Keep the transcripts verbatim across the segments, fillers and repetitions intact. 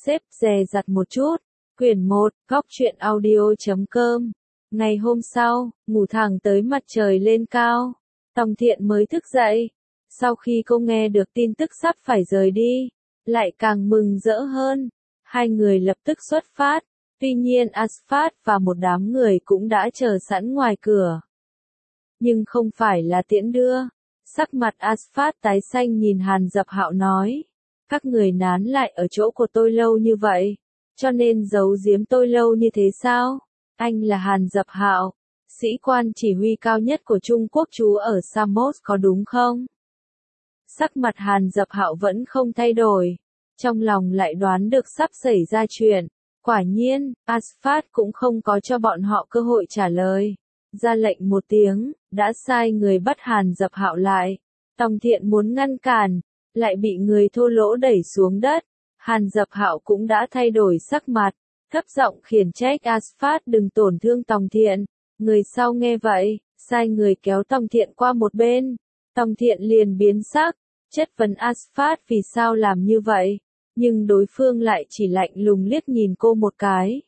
xếp dè dặt một chút. Quyển một, góc truyện audio chấm com. Ngày hôm sau, ngủ thẳng tới mặt trời lên cao. Tòng Thiện mới thức dậy. Sau khi cô nghe được tin tức sắp phải rời đi, lại càng mừng rỡ hơn. Hai người lập tức xuất phát. Tuy nhiên Asphalt và một đám người cũng đã chờ sẵn ngoài cửa. Nhưng không phải là tiễn đưa. Sắc mặt Asphalt tái xanh nhìn Hàn Dập Hạo nói. Các người nán lại ở chỗ của tôi lâu như vậy, cho nên giấu giếm tôi lâu như thế sao? Anh là Hàn Dập Hạo, sĩ quan chỉ huy cao nhất của Trung Quốc trú ở Samos có đúng không? Sắc mặt Hàn Dập Hạo vẫn không thay đổi. Trong lòng lại đoán được sắp xảy ra chuyện. Quả nhiên, Asphalt cũng không có cho bọn họ cơ hội trả lời. Ra lệnh một tiếng, đã sai người bắt Hàn Dập Hạo lại. Tòng Thiện muốn ngăn cản, lại bị người thô lỗ đẩy xuống đất. Hàn Dập Hạo cũng đã thay đổi sắc mặt, thấp giọng khiển trách Asphalt đừng tổn thương Tòng Thiện. Người sau nghe vậy, sai người kéo Tòng Thiện qua một bên. Tòng Thiện liền biến sắc, chất vấn Asphalt vì sao làm như vậy. Nhưng đối phương lại chỉ lạnh lùng liếc nhìn cô một cái.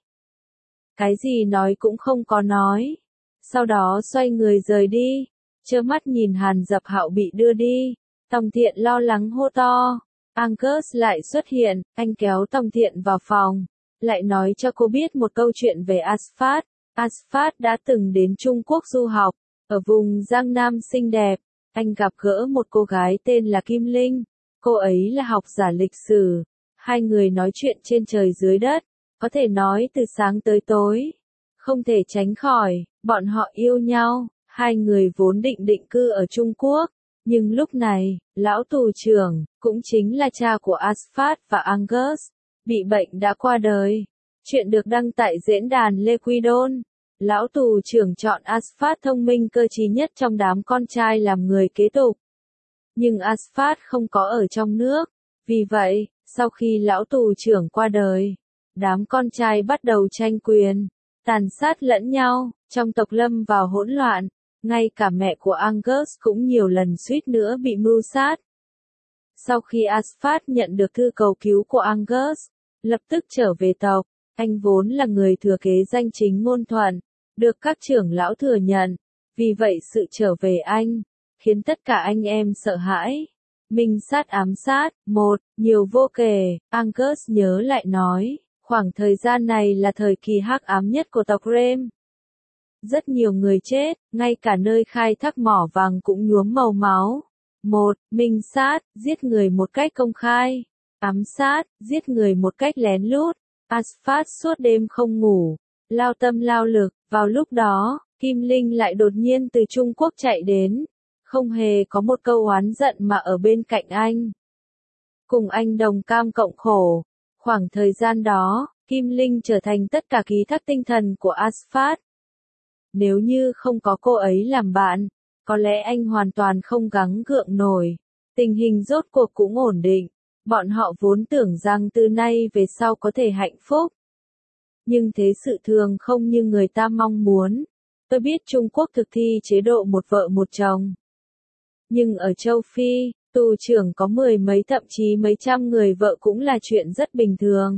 Cái gì nói cũng không có nói. Sau đó xoay người rời đi, trơ mắt nhìn Hàn Dập Hạo bị đưa đi. Tòng Thiện lo lắng hô to. Angus lại xuất hiện, anh kéo Tòng Thiện vào phòng, lại nói cho cô biết một câu chuyện về Asphalt. Asphalt đã từng đến Trung Quốc du học, ở vùng Giang Nam xinh đẹp. Anh gặp gỡ một cô gái tên là Kim Linh, cô ấy là học giả lịch sử. Hai người nói chuyện trên trời dưới đất, có thể nói từ sáng tới tối. Không thể tránh khỏi, bọn họ yêu nhau. Hai người vốn định định cư ở Trung Quốc. Nhưng lúc này, lão tù trưởng, cũng chính là cha của Asphalt và Angus, bị bệnh đã qua đời. Chuyện được đăng tại diễn đàn Lê Quy Đôn. Lão tù trưởng chọn Asphalt thông minh cơ trí nhất trong đám con trai làm người kế tục. Nhưng Asphalt không có ở trong nước. Vì vậy, sau khi lão tù trưởng qua đời, đám con trai bắt đầu tranh quyền, tàn sát lẫn nhau, trong tộc lâm vào hỗn loạn. Ngay cả mẹ của Angus cũng nhiều lần suýt nữa bị mưu sát. Sau khi Asphalt nhận được thư cầu cứu của Angus, lập tức trở về tộc. Anh vốn là người thừa kế danh chính ngôn thuận, được các trưởng lão thừa nhận. Vì vậy sự trở về anh, khiến tất cả anh em sợ hãi. Minh sát ám sát, một, nhiều vô kể. Angus nhớ lại nói, khoảng thời gian này là thời kỳ hắc ám nhất của tộc Rem. Rất nhiều người chết, ngay cả nơi khai thác mỏ vàng cũng nhuốm màu máu. Một, minh sát, giết người một cách công khai. Ám sát, giết người một cách lén lút. Asphalt suốt đêm không ngủ, lao tâm lao lực. Vào lúc đó, Kim Linh lại đột nhiên từ Trung Quốc chạy đến. Không hề có một câu oán giận mà ở bên cạnh anh. Cùng anh đồng cam cộng khổ. Khoảng thời gian đó, Kim Linh trở thành tất cả ký thác tinh thần của Asphalt. Nếu như không có cô ấy làm bạn, có lẽ anh hoàn toàn không gắng gượng nổi. Tình hình rốt cuộc cũng ổn định. Bọn họ vốn tưởng rằng từ nay về sau có thể hạnh phúc. Nhưng thế sự thường không như người ta mong muốn. Tôi biết Trung Quốc thực thi chế độ một vợ một chồng. Nhưng ở châu Phi, tù trưởng có mười mấy thậm chí mấy trăm người vợ cũng là chuyện rất bình thường.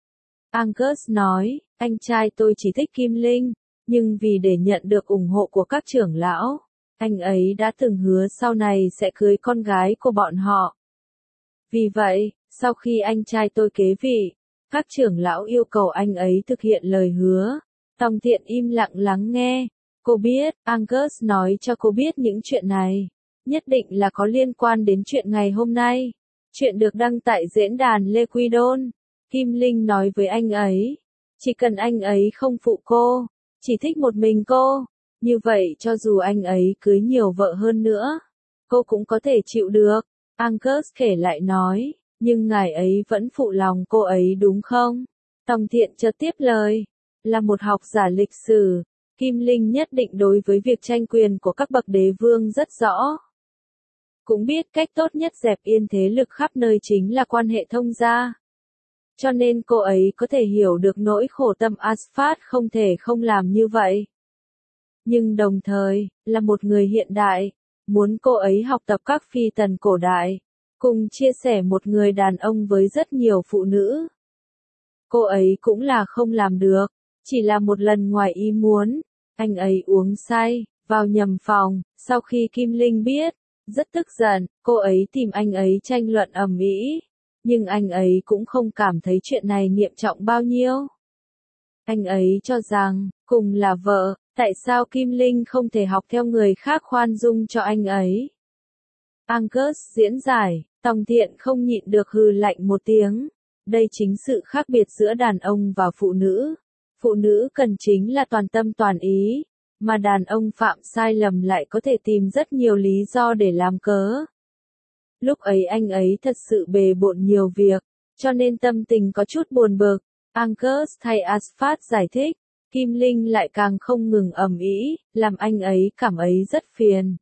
Angus nói, anh trai tôi chỉ thích Kim Linh. Nhưng vì để nhận được ủng hộ của các trưởng lão, anh ấy đã từng hứa sau này sẽ cưới con gái của bọn họ. Vì vậy, sau khi anh trai tôi kế vị, các trưởng lão yêu cầu anh ấy thực hiện lời hứa. Tòng Thiện im lặng lắng nghe. Cô biết, Angus nói cho cô biết những chuyện này. Nhất định là có liên quan đến chuyện ngày hôm nay. Chuyện được đăng tại diễn đàn Lê Quy Đôn. Kim Linh nói với anh ấy, chỉ cần anh ấy không phụ cô, chỉ thích một mình cô, như vậy cho dù anh ấy cưới nhiều vợ hơn nữa, cô cũng có thể chịu được. Angus kể lại nói, nhưng ngài ấy vẫn phụ lòng cô ấy đúng không? Tòng Thiện chợt tiếp lời, là một học giả lịch sử, Kim Linh nhất định đối với việc tranh quyền của các bậc đế vương rất rõ. Cũng biết cách tốt nhất dẹp yên thế lực khắp nơi chính là quan hệ thông gia. Cho nên cô ấy có thể hiểu được nỗi khổ tâm Asphalt không thể không làm như vậy. Nhưng đồng thời, là một người hiện đại, muốn cô ấy học tập các phi tần cổ đại, cùng chia sẻ một người đàn ông với rất nhiều phụ nữ. cô ấy cũng là không làm được. Chỉ là một lần ngoài ý muốn, anh ấy uống say, vào nhầm phòng, sau khi Kim Linh biết, rất tức giận, cô ấy tìm anh ấy tranh luận ầm ĩ, nhưng anh ấy cũng không cảm thấy chuyện này nghiêm trọng bao nhiêu. Anh ấy cho rằng, cùng là vợ, tại sao Kim Linh không thể học theo người khác khoan dung cho anh ấy. Angus diễn giải, Tòng Thiện không nhịn được hừ lạnh một tiếng. Đây chính sự khác biệt giữa đàn ông và phụ nữ. Phụ nữ cần chính là toàn tâm toàn ý, mà đàn ông phạm sai lầm lại có thể tìm rất nhiều lý do để làm cớ. Lúc ấy anh ấy thật sự bề bộn nhiều việc, cho nên tâm tình có chút buồn bực. Angus thay Asphalt giải thích, Kim Linh lại càng không ngừng ầm ĩ, làm anh ấy cảm ấy rất phiền.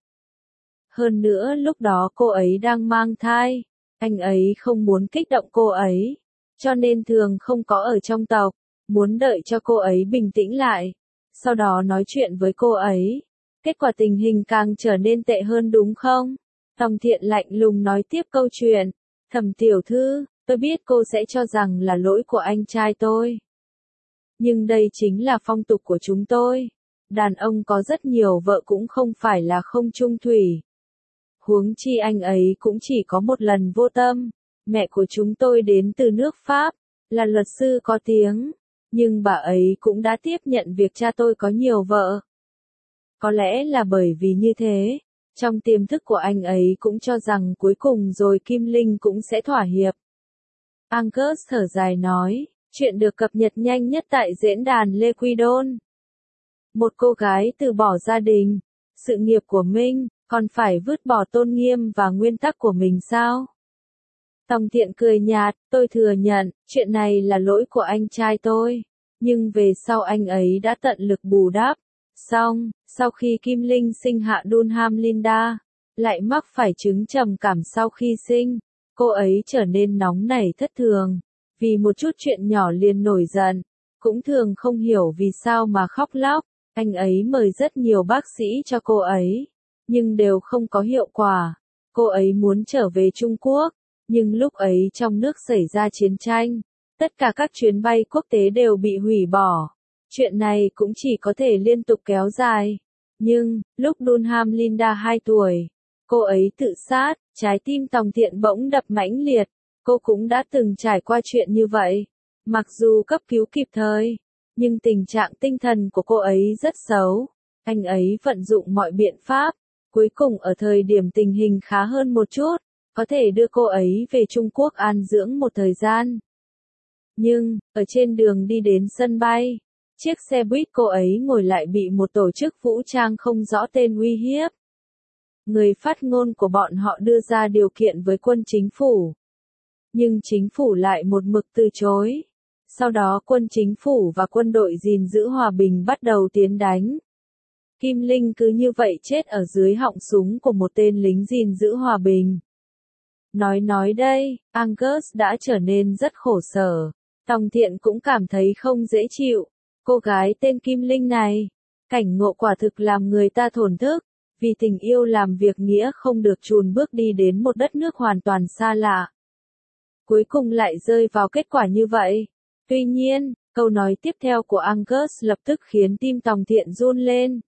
Hơn nữa lúc đó cô ấy đang mang thai, anh ấy không muốn kích động cô ấy, cho nên thường không có ở trong tộc, muốn đợi cho cô ấy bình tĩnh lại, sau đó nói chuyện với cô ấy. Kết quả tình hình càng trở nên tệ hơn đúng không? Tòng Thiện lạnh lùng nói tiếp câu chuyện, Thẩm tiểu thư, tôi biết cô sẽ cho rằng là lỗi của anh trai tôi. Nhưng đây chính là phong tục của chúng tôi. Đàn ông có rất nhiều vợ cũng không phải là không chung thủy. Huống chi anh ấy cũng chỉ có một lần vô tâm. Mẹ của chúng tôi đến từ nước Pháp, là luật sư có tiếng. Nhưng bà ấy cũng đã tiếp nhận việc cha tôi có nhiều vợ. Có lẽ là bởi vì như thế, trong tiềm thức của anh ấy cũng cho rằng cuối cùng rồi Kim Linh cũng sẽ thỏa hiệp. Angus thở dài nói, chuyện được cập nhật nhanh nhất tại diễn đàn Lê Quy Đôn. Một cô gái từ bỏ gia đình, sự nghiệp của mình, còn phải vứt bỏ tôn nghiêm và nguyên tắc của mình sao? Tòng Thiện cười nhạt, tôi thừa nhận, chuyện này là lỗi của anh trai tôi. Nhưng về sau anh ấy đã tận lực bù đắp. Xong, sau khi Kim Linh sinh hạ Dunham Linda, lại mắc phải chứng trầm cảm sau khi sinh, cô ấy trở nên nóng nảy thất thường. Vì một chút chuyện nhỏ liền nổi giận, cũng thường không hiểu vì sao mà khóc lóc. Anh ấy mời rất nhiều bác sĩ cho cô ấy, nhưng đều không có hiệu quả. Cô ấy muốn trở về Trung Quốc, nhưng lúc ấy trong nước xảy ra chiến tranh, tất cả các chuyến bay quốc tế đều bị hủy bỏ. Chuyện này cũng chỉ có thể liên tục kéo dài. Nhưng, lúc Dunham Linda hai tuổi, cô ấy tự sát, trái tim Tòng Thiện bỗng đập mãnh liệt. Cô cũng đã từng trải qua chuyện như vậy. Mặc dù cấp cứu kịp thời, nhưng tình trạng tinh thần của cô ấy rất xấu. Anh ấy vận dụng mọi biện pháp, cuối cùng ở thời điểm tình hình khá hơn một chút, có thể đưa cô ấy về Trung Quốc an dưỡng một thời gian. Nhưng, ở trên đường đi đến sân bay, chiếc xe buýt cô ấy ngồi lại bị một tổ chức vũ trang không rõ tên uy hiếp. Người phát ngôn của bọn họ đưa ra điều kiện với quân chính phủ. Nhưng chính phủ lại một mực từ chối. Sau đó quân chính phủ và quân đội gìn giữ hòa bình bắt đầu tiến đánh. Kim Linh cứ như vậy chết ở dưới họng súng của một tên lính gìn giữ hòa bình. Nói nói đây, Angus đã trở nên rất khổ sở. Tòng Thiện cũng cảm thấy không dễ chịu. Cô gái tên Kim Linh này, cảnh ngộ quả thực làm người ta thổn thức. Vì tình yêu làm việc nghĩa không được chùn bước đi đến một đất nước hoàn toàn xa lạ. Cuối cùng lại rơi vào kết quả như vậy. Tuy nhiên, câu nói tiếp theo của Angus lập tức khiến tim Tòng Thiện run lên.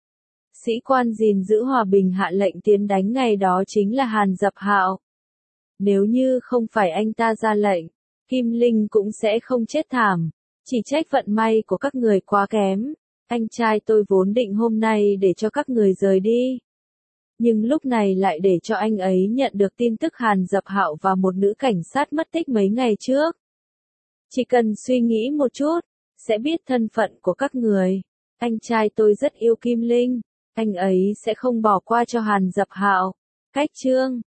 Sĩ quan gìn giữ hòa bình hạ lệnh tiến đánh ngày đó chính là Hàn Dập Hạo. Nếu như không phải anh ta ra lệnh, Kim Linh cũng sẽ không chết thảm. Chỉ trách vận may của các người quá kém. Anh trai tôi vốn định hôm nay để cho các người rời đi. Nhưng lúc này lại để cho anh ấy nhận được tin tức Hàn Dập Hạo và một nữ cảnh sát mất tích mấy ngày trước. Chỉ cần suy nghĩ một chút, sẽ biết thân phận của các người. Anh trai tôi rất yêu Kim Linh, anh ấy sẽ không bỏ qua cho Hàn Dập Hạo. Cách chương